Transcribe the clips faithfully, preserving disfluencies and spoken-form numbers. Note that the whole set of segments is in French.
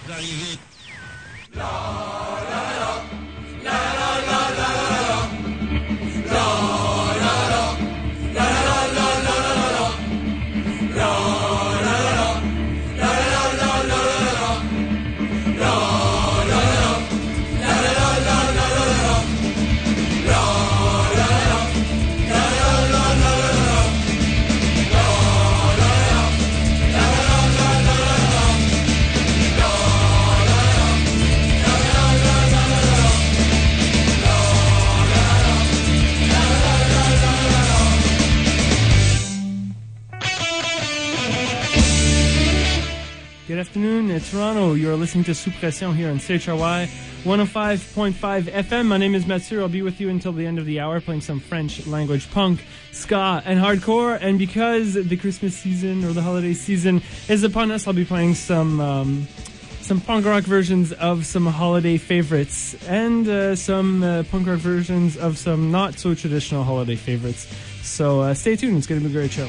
Vous arrivez. Good afternoon, it's Toronto. You're listening to Sous Pression here on C H R Y one oh five point five F M. My name is Mathieu. I'll be with you until the end of the hour playing some French language punk, ska, and hardcore. And because the Christmas season or the holiday season is upon us, I'll be playing some um, some punk rock versions of some holiday favorites and uh, some uh, punk rock versions of some not so traditional holiday favorites. So uh, stay tuned. It's going to be a great show.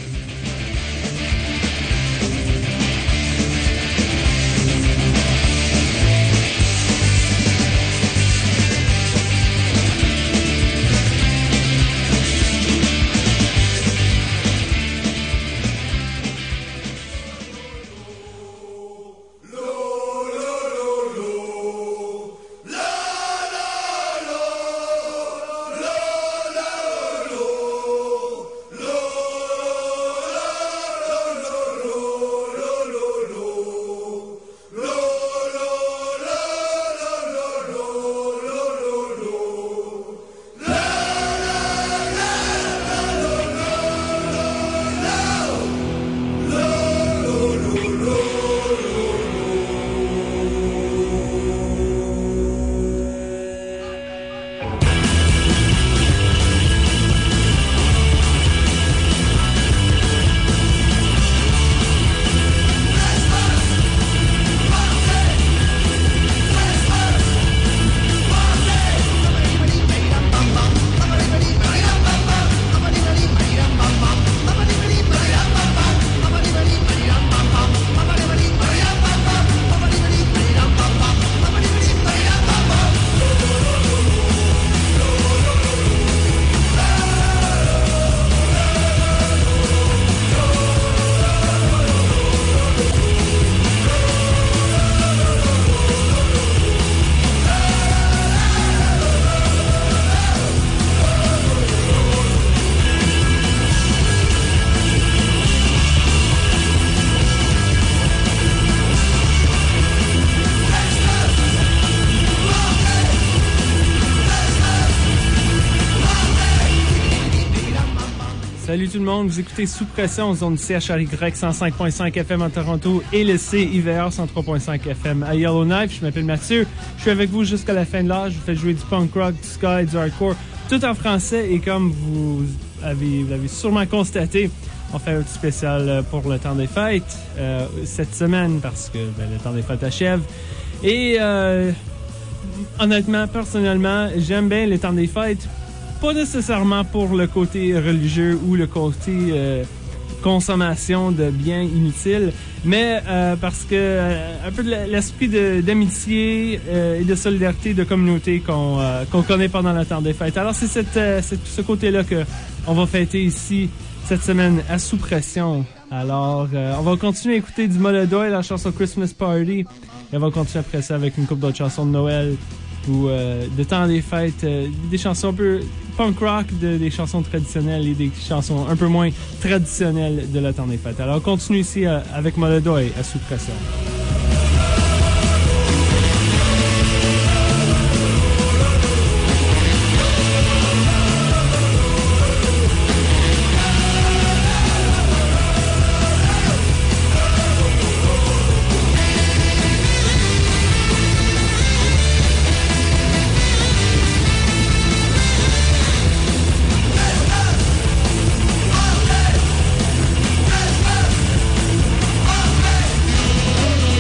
Salut tout le monde, vous écoutez Sous Pression, zone C H R Y cent cinq point cinq F M à Toronto et le C I V R cent trois point cinq F M à Yellowknife. Je m'appelle Mathieu, je suis avec vous jusqu'à la fin de l'âge. Je vous fais jouer du punk rock, du ska et du hardcore, tout en français. Et comme vous avez, vous l'avez sûrement constaté, on fait un petit spécial pour le temps des fêtes euh, cette semaine parce que ben, le temps des fêtes achève. Et euh, honnêtement, personnellement, j'aime bien le temps des fêtes. Pas nécessairement pour le côté religieux ou le côté euh, consommation de biens inutiles, mais euh, parce que euh, un peu de l'esprit de, d'amitié euh, et de solidarité, de communauté qu'on, euh, qu'on connaît pendant le temps des fêtes. Alors c'est cette, euh, c'est ce côté-là que on va fêter ici cette semaine à Sous Pression. Alors euh, on va continuer à écouter du Molodoy, la chanson Christmas Party, et on va continuer après ça avec une couple d'autres chansons de Noël ou euh, de temps des fêtes, euh, des chansons un peu punk rock, de, des chansons traditionnelles et des chansons un peu moins traditionnelles de le temps des fêtes. Alors on continue ici euh, avec Molodoy à Sous Pression. Hey!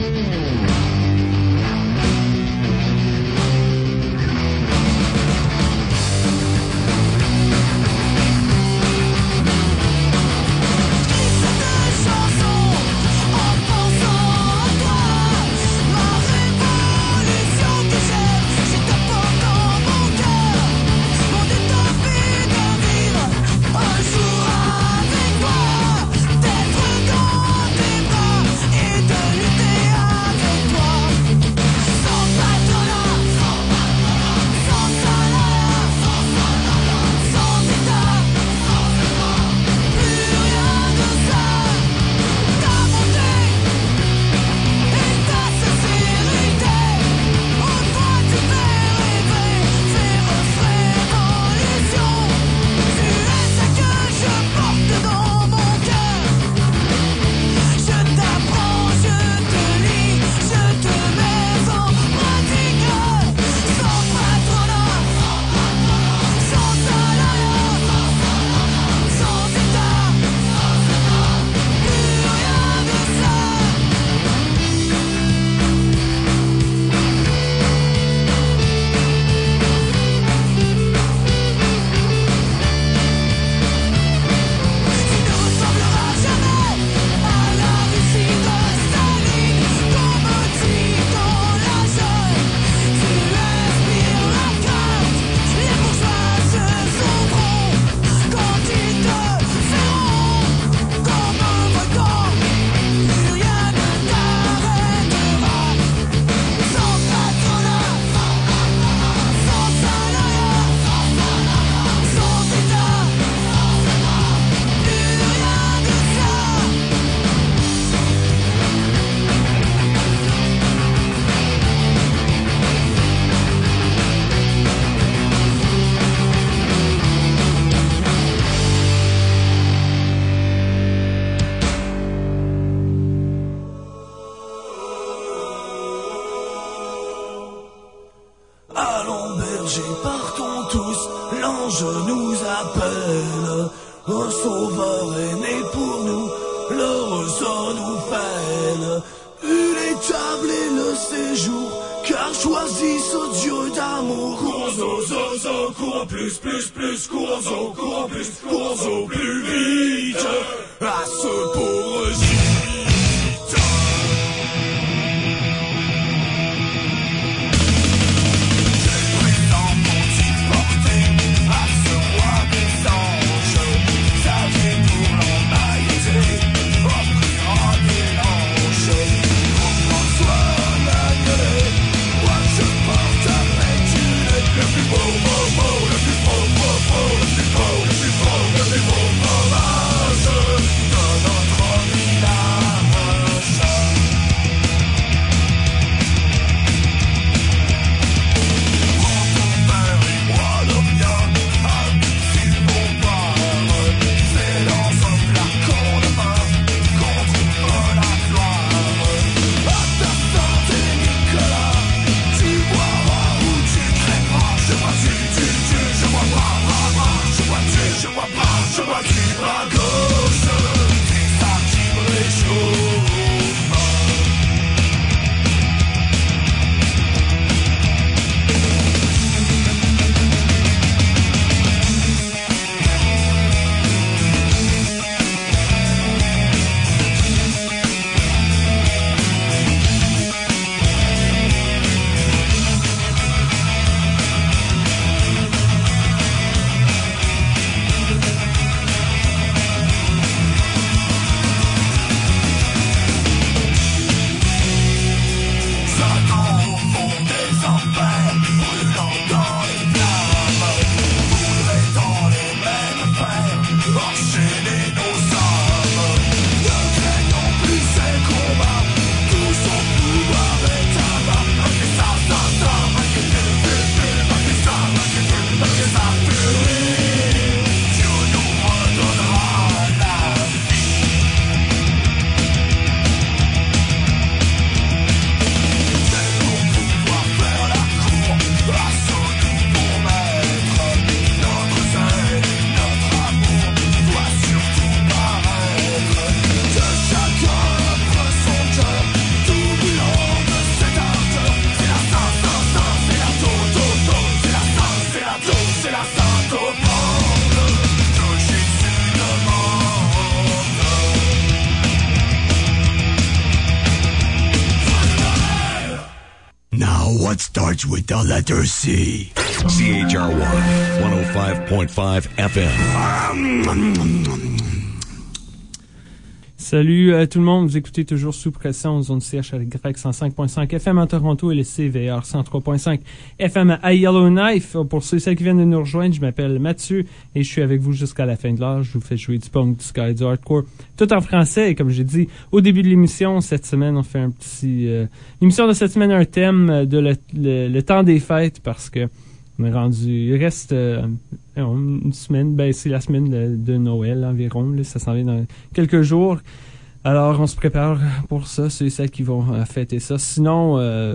Le plus beau, le plus beau hommage de notre village. what starts with the letter C? C H R Y, one oh five point five F M. Salut à tout le monde, vous écoutez toujours Sous Pression en zone C H R Y cent cinq point cinq F M en Toronto et le C V R cent trois point cinq F M à Yellowknife. Pour ceux et celles qui viennent de nous rejoindre, je m'appelle Mathieu et je suis avec vous jusqu'à la fin de l'heure. Je vous fais jouer du punk, du ska, du hardcore, tout en français. Et comme j'ai dit au début de l'émission, cette semaine, on fait un petit... Euh, l'émission de cette semaine a un thème de le, le, le temps des fêtes parce que on est rendu... Il reste euh, une semaine, ben c'est la semaine de, de Noël environ, là, ça s'en vient dans quelques jours. Alors, on se prépare pour ça, ceux et celles qui vont euh, fêter ça. Sinon, euh,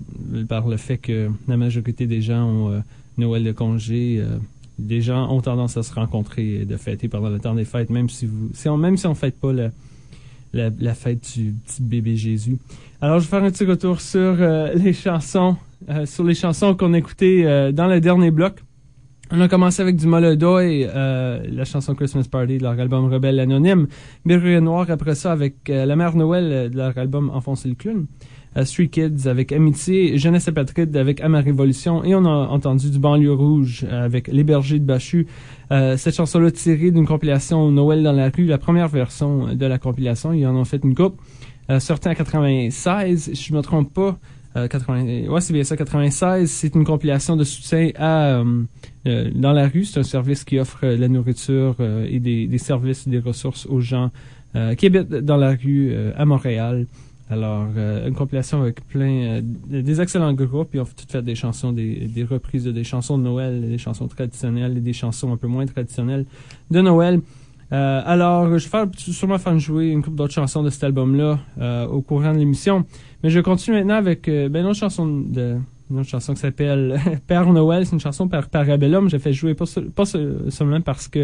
par le fait que la majorité des gens ont euh, Noël de congé, euh, des gens ont tendance à se rencontrer et de fêter pendant le temps des fêtes, même si vous, si on, même si on ne fête pas la, la, la fête du petit bébé Jésus. Alors, je vais faire un petit retour sur euh, les chansons, euh, sur les chansons qu'on a écoutées euh, dans le dernier bloc. On a commencé avec du Molodoy, euh, la chanson Christmas Party de leur album Rebelle Anonyme. Berruet Noir après ça avec euh, La Mère Noël de leur album Enfoncer le clown. Euh, Street Kids avec Amitié, Jeunesse et Patride avec À ma Révolution. Et on a entendu du Banlieue Rouge avec Les Bergers de Bachu. Euh, cette chanson-là tirée d'une compilation Noël dans la rue, la première version de la compilation. Ils en ont fait une coupe. Euh, sortie en quatre-vingt-seize, si je me trompe pas. Euh, quatre-vingts, ouais, c'est bien ça, quatre-vingt-seize. C'est une compilation de soutien à euh, euh, dans la rue. C'est un service qui offre euh, la nourriture euh, et des, des services et des ressources aux gens euh, qui habitent dans la rue euh, à Montréal. Alors, euh, une compilation avec plein euh, des excellents groupes. Ils ont tout fait des chansons, des, des reprises de des chansons de Noël, des chansons traditionnelles et des chansons un peu moins traditionnelles de Noël. Euh, alors, je vais faire, sûrement faire jouer une couple d'autres chansons de cet album-là euh, au courant de l'émission. Mais je continue maintenant avec euh, ben, une autre chanson de, une autre chanson qui s'appelle Père Noël. C'est une chanson par Parabellum. J'ai fait jouer pas, pas seulement parce que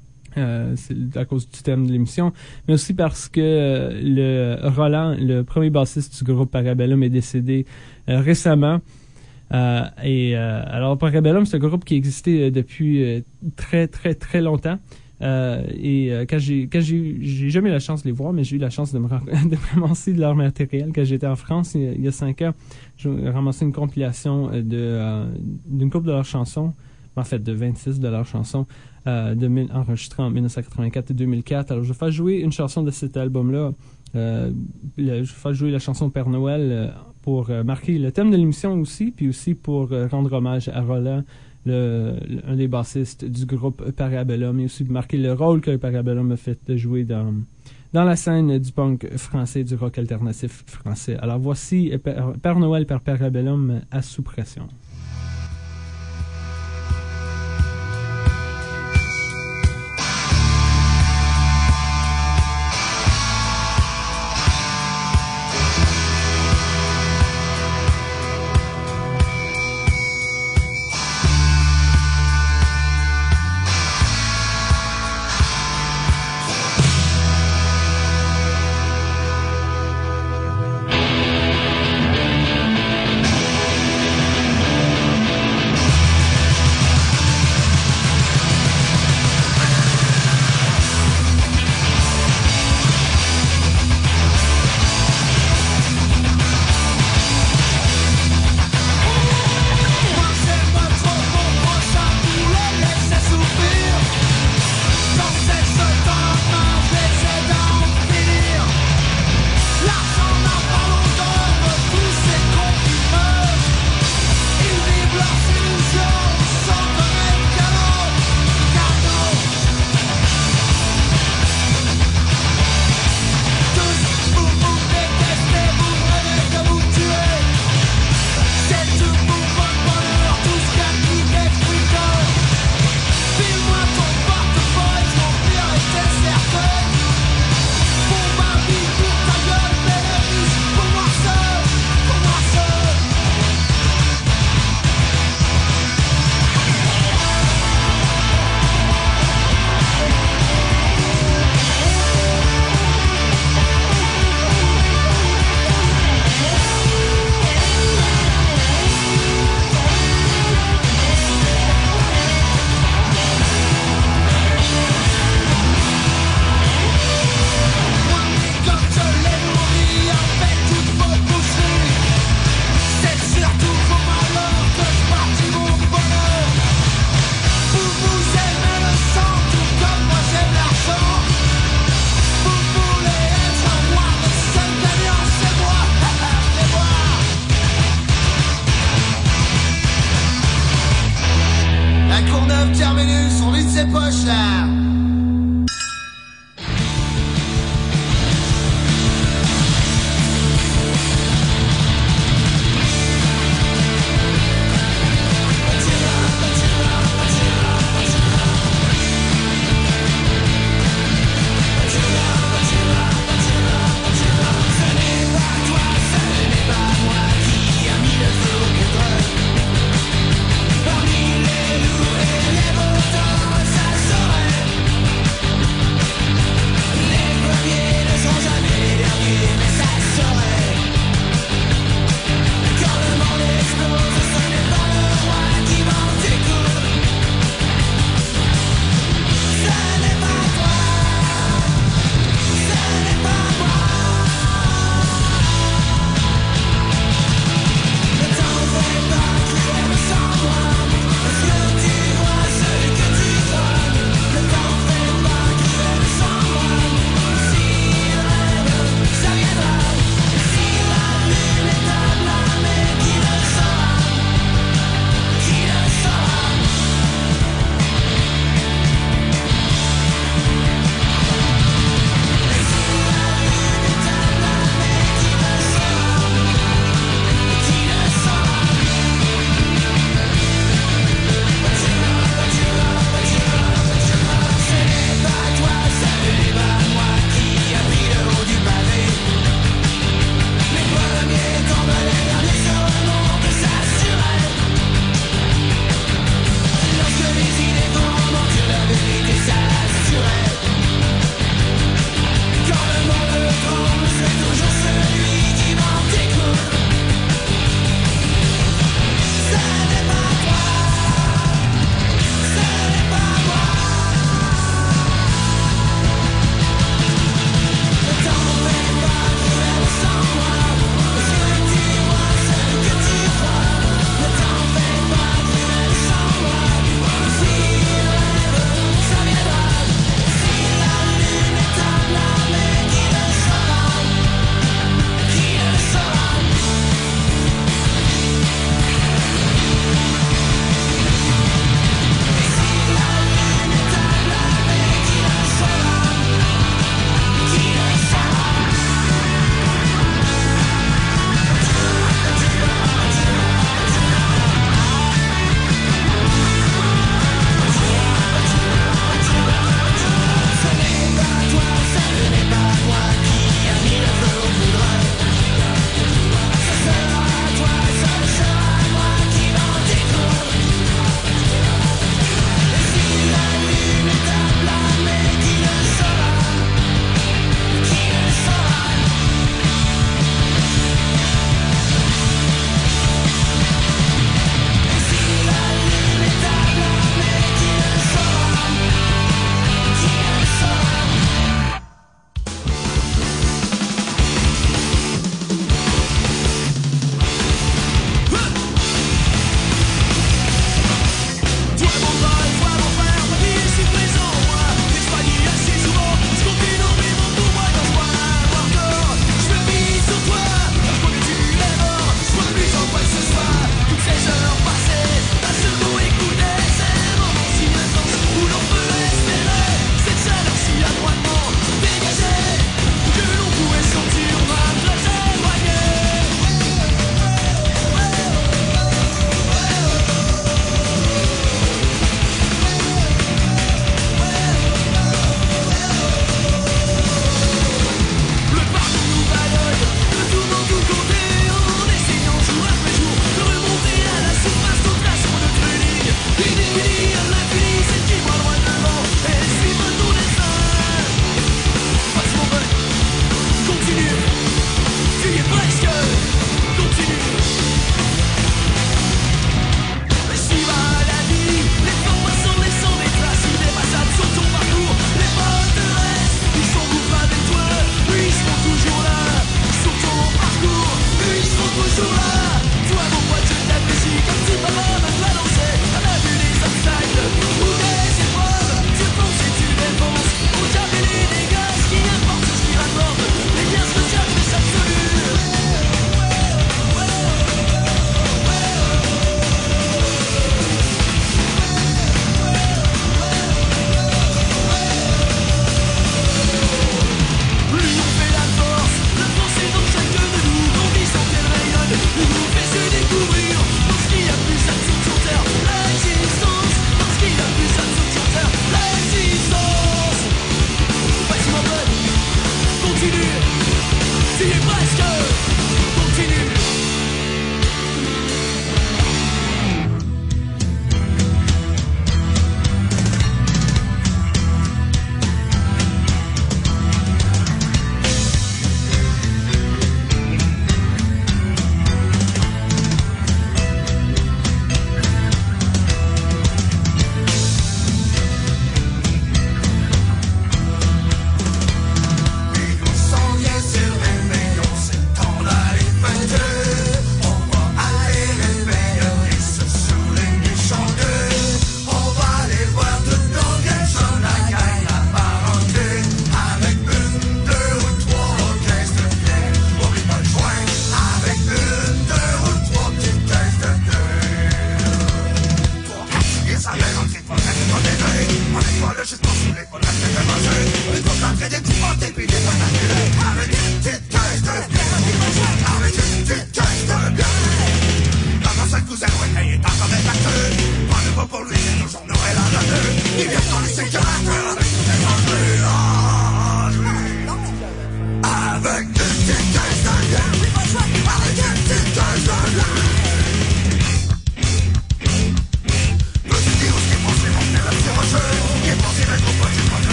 euh, c'est à cause du thème de l'émission, mais aussi parce que euh, le Roland, le premier bassiste du groupe Parabellum, est décédé euh, récemment. Euh, et euh, alors Parabellum, c'est un groupe qui existait euh, depuis euh, très très très longtemps. Euh, et euh, quand j'ai quand j'ai j'ai jamais eu la chance de les voir, mais j'ai eu la chance de me de me ramasser de leur matériel quand j'étais en France il y a, il y a cinq ans. J'ai ramassé une compilation de euh, d'une couple de leurs chansons, en fait de vingt-six de leurs chansons euh, de enregistrées en dix-neuf cent quatre-vingt-quatre et deux mille quatre. Alors je vais faire jouer une chanson de cet album-là. Euh, le, je vais faire jouer la chanson Père Noël euh, pour euh, marquer le thème de l'émission aussi, puis aussi pour euh, rendre hommage à Roland. Le, le, un des bassistes du groupe Parabellum, et aussi marquer le rôle que Parabellum a fait de jouer dans, dans la scène du punk français, du rock alternatif français. Alors voici Père, Père Noël par Parabellum à Sous Pression. Thank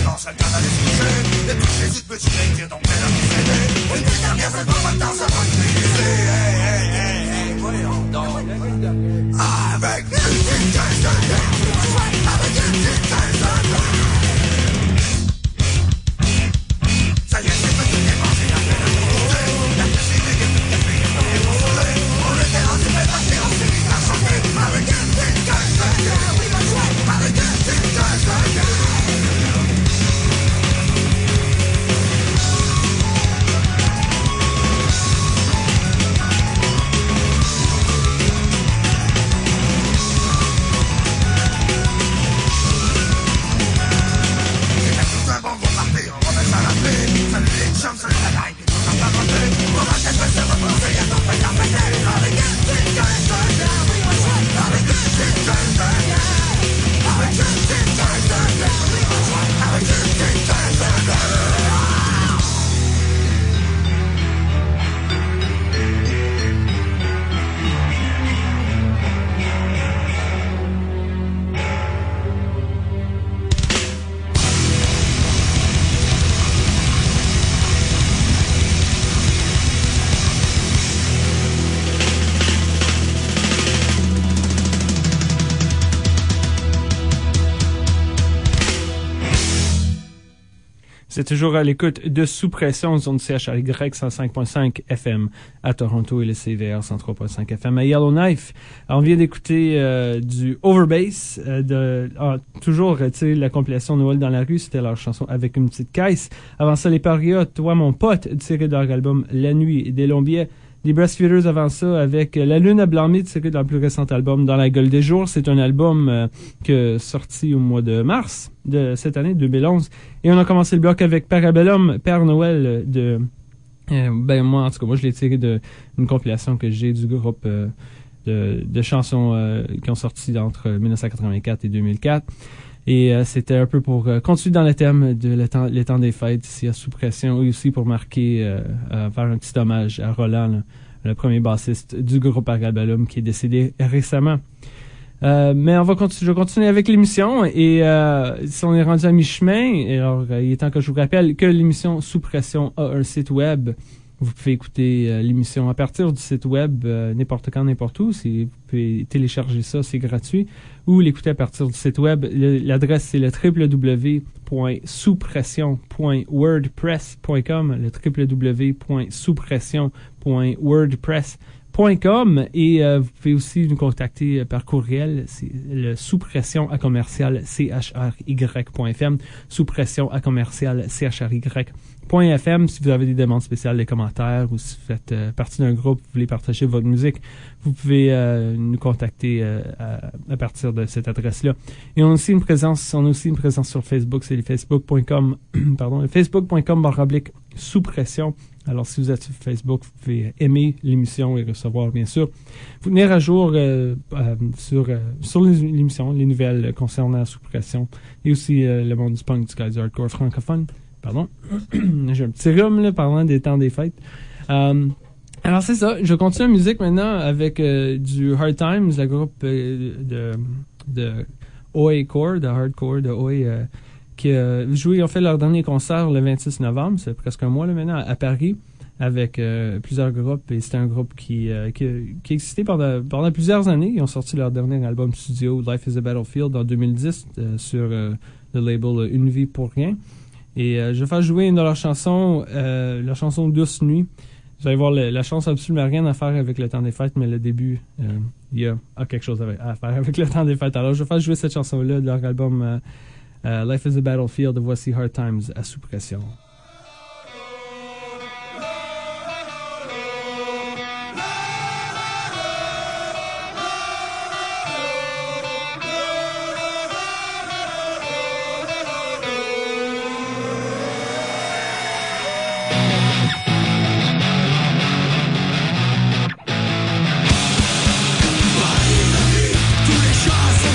C'est toujours à l'écoute de Sous Pression, zone C H R Y cent cinq point cinq F M à Toronto et le C V R cent trois point cinq F M à Yellowknife. Alors, on vient d'écouter euh, du Overbass, euh, de ah, toujours, tu sais, la compilation Noël dans la rue, c'était leur chanson Avec une petite caisse. Avant ça, les Parias, Toi mon pote, tiré de leur album La nuit des Lombiers. Les Breastfeeders avant ça avec La lune à blâmer, tiré de leur plus récent album Dans la gueule des jours. C'est un album euh, que sorti au mois de mars de cette année, deux mille onze. Et on a commencé le bloc avec Parabellum, Père Noël de... Euh, ben moi, en tout cas, moi je l'ai tiré d'une compilation que j'ai du groupe euh, de, de chansons euh, qui ont sorti entre dix-neuf cent quatre-vingt-quatre et deux mille quatre. Et euh, c'était un peu pour euh, continuer dans le thème de le temps, les temps des fêtes ici à Sous Pression, et aussi pour marquer, euh, euh, faire un petit hommage à Roland, le, le premier bassiste du groupe Parabellum qui est décédé récemment. Euh, mais on va continuer, je vais continuer avec l'émission et euh, si on est rendu à mi-chemin, alors euh, il est temps que je vous rappelle que l'émission Sous Pression a un site web. Vous pouvez écouter euh, l'émission à partir du site web euh, n'importe quand, n'importe où. C'est, vous pouvez télécharger ça, c'est gratuit. Ou l'écouter à partir du site web. Le, l'adresse, c'est le w w w point sous pression point wordpress point com. Le w w w point sous pression point wordpress point com. Et euh, vous pouvez aussi nous contacter euh, par courriel. C'est le sous pression à commercial c h r y point f m. Sous pression à commercial c h r y point f m. Si vous avez des demandes spéciales, des commentaires, ou si vous faites euh, partie d'un groupe, vous voulez partager votre musique, vous pouvez euh, nous contacter euh, à, à partir de cette adresse-là. Et on a aussi une présence, on a aussi une présence sur Facebook, c'est le facebook point com, pardon, le facebook point com barre oblique Sous Pression. Alors, si vous êtes sur Facebook, vous pouvez aimer l'émission et recevoir, bien sûr, vous tenir à jour euh, euh, sur, euh, sur l'émission, les nouvelles concernant Sous Pression, et aussi euh, le monde du punk, du guy du hardcore francophone. Pardon. J'ai un petit rhume, là, parlant des temps des fêtes. Euh, alors, c'est ça. Je continue la musique maintenant avec euh, du Hard Times, le groupe euh, de, de O A Core, de Hardcore, de O A, euh, qui a joué, ils ont fait leur dernier concert le vingt-six novembre, c'est presque un mois là, maintenant, à Paris, avec euh, plusieurs groupes. Et c'était un groupe qui, euh, qui, qui existait pendant, pendant plusieurs années. Ils ont sorti leur dernier album studio, Life is a Battlefield, en deux mille dix, euh, sur euh, le label Une vie pour rien. Et euh, je vais faire jouer une de leurs chansons, euh, la chanson Douce Nuit. Vous allez voir, le, la chanson n'a absolument rien à faire avec le temps des fêtes, mais le début, euh, il y a, a quelque chose à, à faire avec le temps des fêtes. Alors, je vais faire jouer cette chanson-là de leur album euh, euh, Life is a Battlefield. Voici Hard Times à Sous Pression.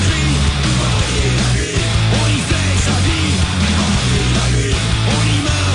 On y fait sa vie, on y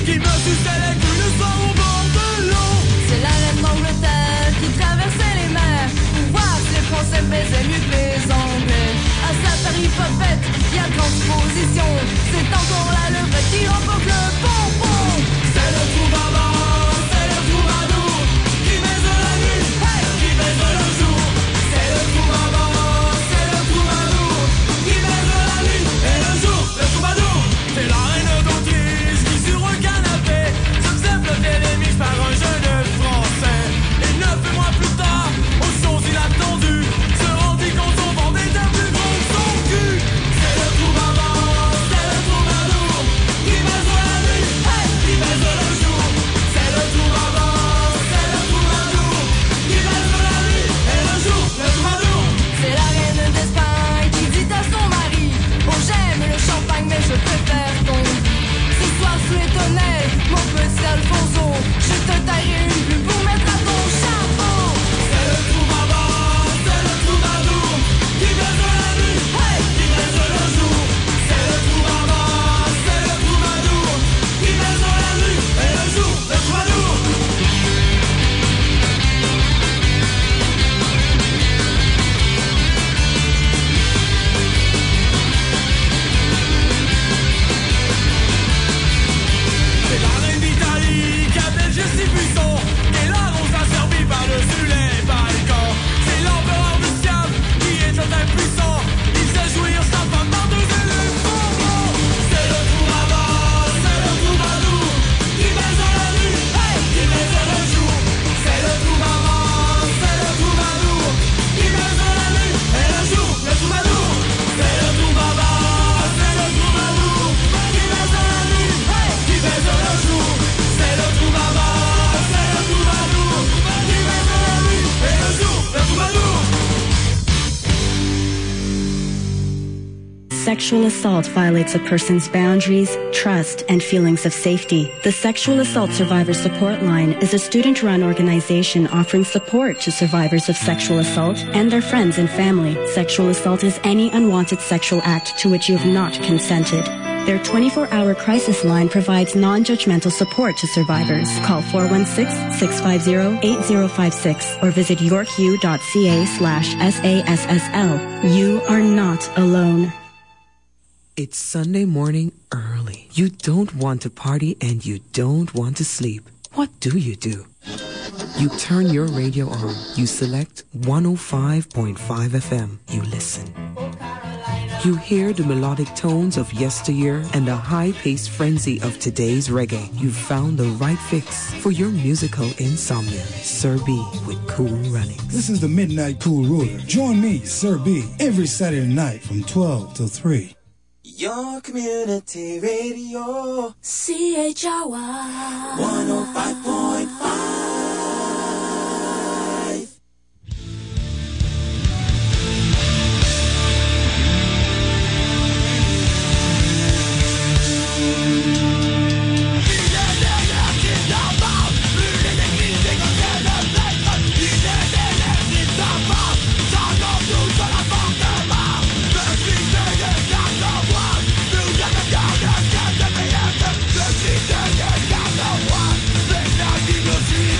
qui me suçait les couilles le soir au bord de l'eau. C'est la reine d'Angleterre qui traversait les mers pour voir si les Français baisaient mieux que les Anglais. À sa tarifopette, il y a transposition. C'est encore la levette qui remporte le bonbon. C'est le troubadour, c'est le troubadour qui baise la nuit, hey, qui baise le jour. C'est le troubadour, c'est le troubadour qui baise la nuit et le jour. Le troubadour, c'est la reine d'Autriche qui sur un canapé se faisait flotter les miches par un jeune français. Et neuf mois plus tard, aux choses inattendues, se rendit compte son ventre était plus gros que son cul. C'est le troubadour, c'est le troubadour qui baise la nuit, hey, qui baise le jour. C'est le troubadour, c'est le troubadour qui baise la nuit et le jour. Le troubadour, c'est la reine d'Espagne qui dit à son mari: oh, j'aime le champagne mais je préfère ton lit. Ce soir sous les tonnelles, mon petit Alfonso, je te taillerai une plume pour mettre à ton chapeau. c'est le troubadour, c'est le troubadour qui baise la nuit, hey, qui baise le jour. C'est le troubadour, c'est le troubadour qui baise la nuit et le jour. Le troubadour. C'est la reine d'Italie qui a belgé si puissant, et là on s'est servi par-dessus les balcons. C'est l'empereur de Siam qui est un impuissant, il sait jouir sa femme par deux éléphants. C'est le troubadour, c'est le troubadour qui baise la nuit, hey, qui baise le jour. C'est le troubadour, c'est le troubadour qui baise la nuit et le jour. Le troubadour, c'est le troubadour, c'est le troubadour qui baise la nuit, hey, qui baise le jour. C'est le troubadour, c'est le troubadour qui baise la nuit et le jour. Le troubadour. Sexual assault violates a person's boundaries, trust, and feelings of safety. The Sexual Assault Survivor Support Line is a student-run organization offering support to survivors of sexual assault and their friends and family. Sexual assault is any unwanted sexual act to which you have not consented. Their twenty-four hour crisis line provides non-judgmental support to survivors. Call four one six, six five zero, eight zero five six or visit yorku.ca slash SASSL. You are not alone. It's Sunday morning early. You don't want to party and you don't want to sleep. What do you do? You turn your radio on. You select one oh five point five F M. You listen. You hear the melodic tones of yesteryear and the high-paced frenzy of today's reggae. You've found the right fix for your musical insomnia. Sir B with Cool Runnings. This is the Midnight Cool Ruler. Join me, Sir B, every Saturday night from twelve till three. Your community radio, C H R Y one oh five point five. See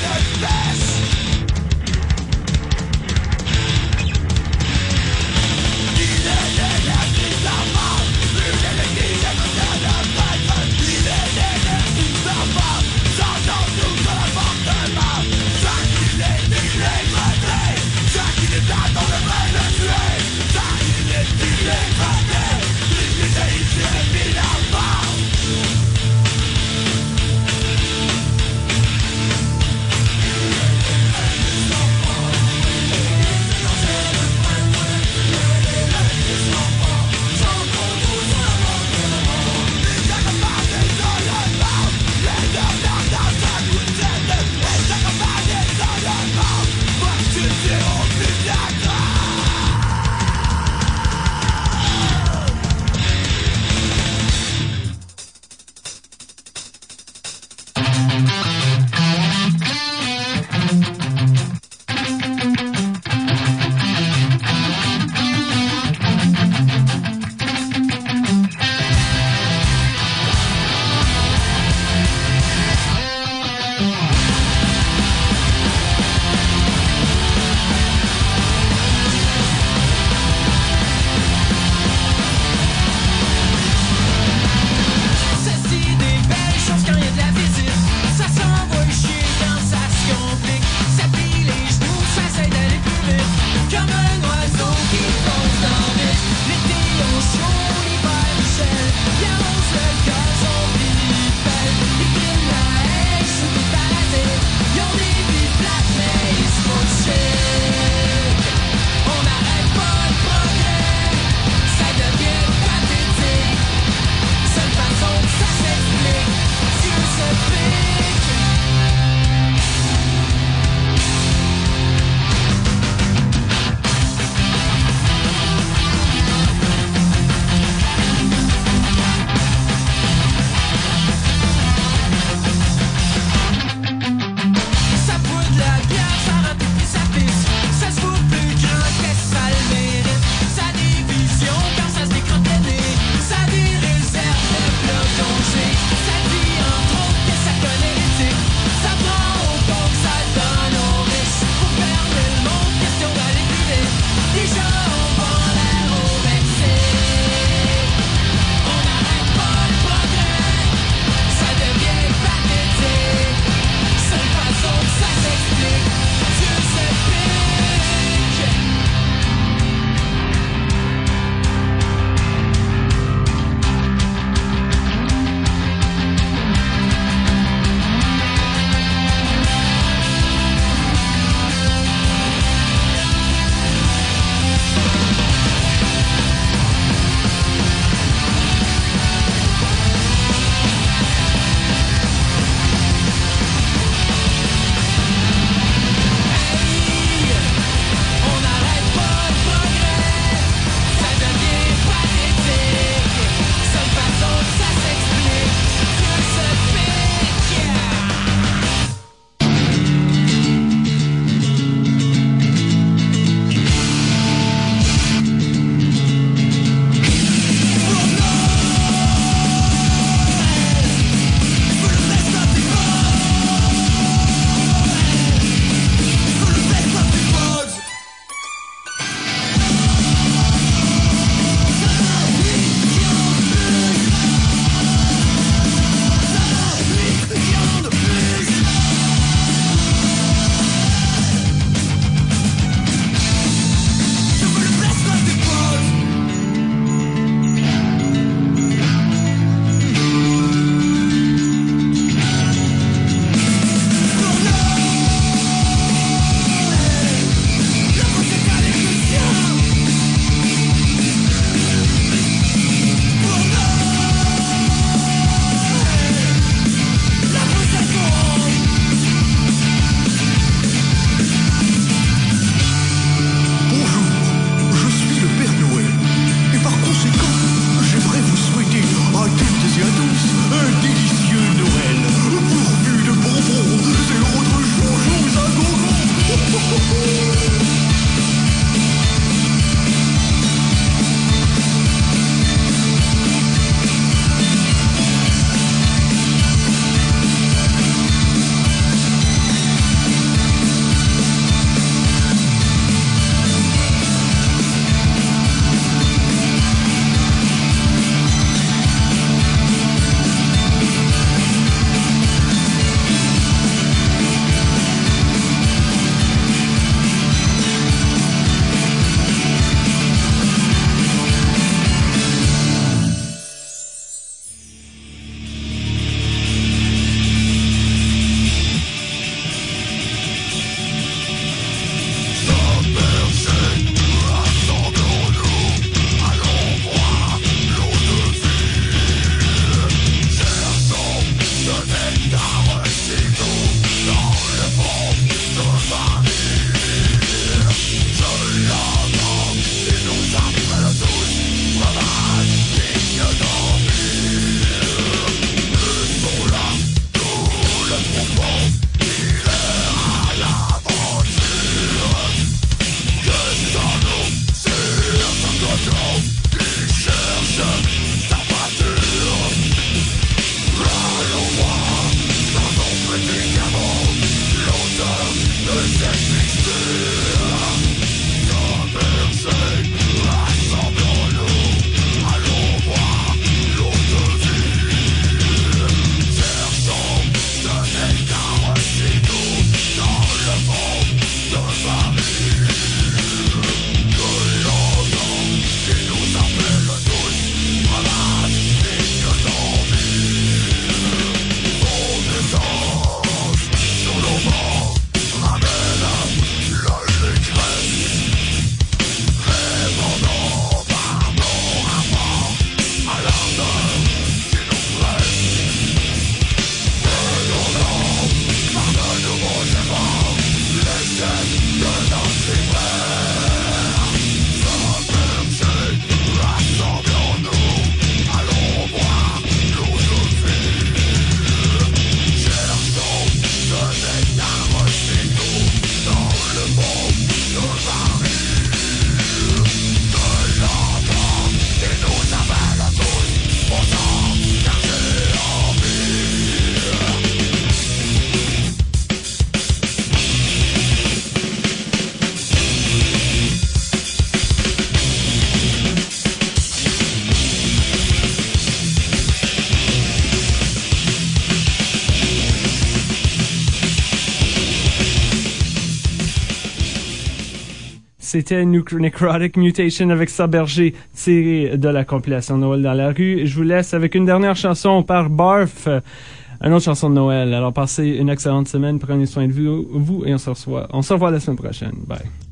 C'était Necrotic Mutation avec Saberger, tiré de la compilation Noël dans la rue. Je vous laisse avec une dernière chanson par Barf, une autre chanson de Noël. Alors passez une excellente semaine, prenez soin de vous, vous et on se revoit, on se revoit la semaine prochaine. Bye.